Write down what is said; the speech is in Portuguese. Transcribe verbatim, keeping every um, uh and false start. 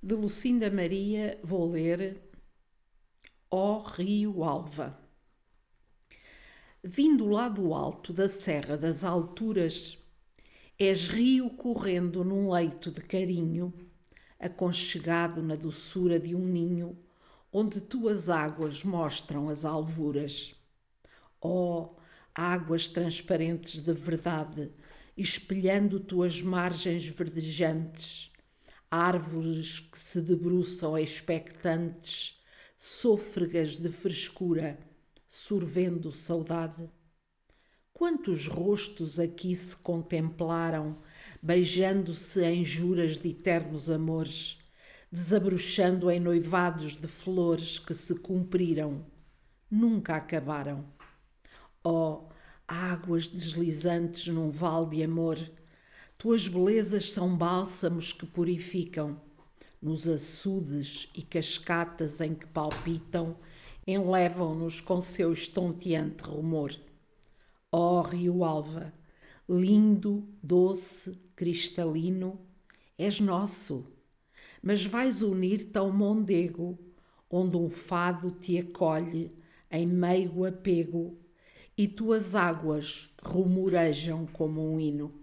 De Lucinda Maria vou ler Ó Rio Alva. Vindo lá do alto da Serra das Alturas, és rio correndo num leito de carinho, aconchegado na doçura de um ninho, onde tuas águas mostram as alvuras. Ó águas transparentes de verdade, espelhando tuas margens verdejantes, árvores que se debruçam expectantes, sôfregas de frescura, sorvendo saudade. Quantos rostos aqui se contemplaram, beijando-se em juras de eternos amores, desabrochando em noivados de flores que se cumpriram, nunca acabaram. Ó águas deslizantes num vale de amor, tuas belezas são bálsamos que purificam, nos açudes e cascatas em que palpitam, enlevam-nos com seu estonteante rumor. Ó Rio Alva, lindo, doce, cristalino, és nosso, mas vais unir-te ao Mondego, onde um fado te acolhe em meigo apego, e tuas águas rumorejam como um hino.